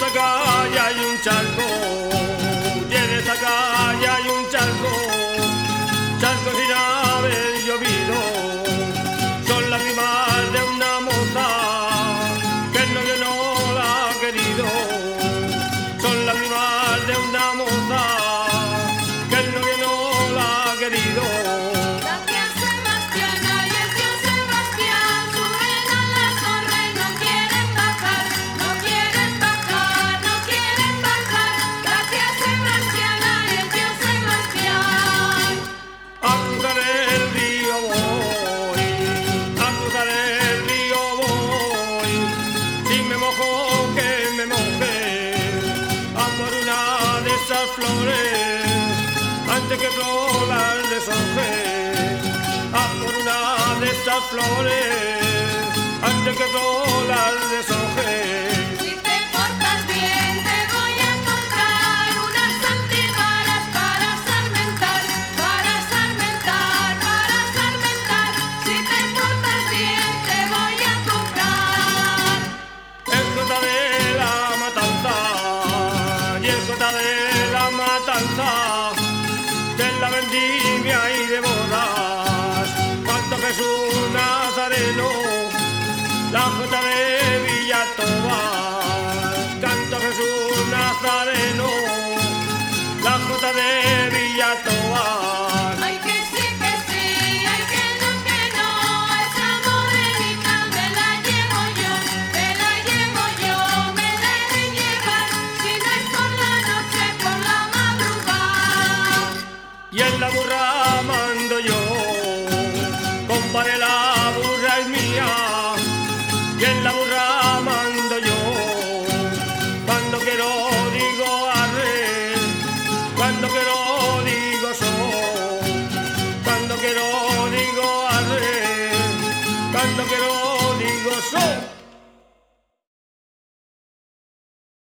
esa calle hay un charco, y en esa calle hay un charco, charco sin haber llovido. Son lágrimas de una moza que el novio no la ha querido. Son lágrimas de una moza que el novio no la ha querido. Esas flores antes que todas las deshoje, a por una de esas flores antes que todas las deshoje. Si te portas bien te voy a comprar unas antibalas para sarmentar, para sarmentar, para sarmentar. Si te portas bien te voy a comprar. El Jota de la Matanza y el Jota de la Matanza, de la vendimia y de bodas, canto Jesús Nazareno, la Jota de Villatobas, canto Jesús Nazareno, la Jota de Villatobas. Ay que sí, ay que no, esa morenita me la llevo yo, me la llevo yo, me la he de llevar, si no es por la noche, por la madrugada. Y en la burra mando yo, compadre, la burra es mía. Y en la burra mando yo, cuando quiero digo arre, cuando quiero digo so, cuando quiero digo arre, cuando quiero digo so.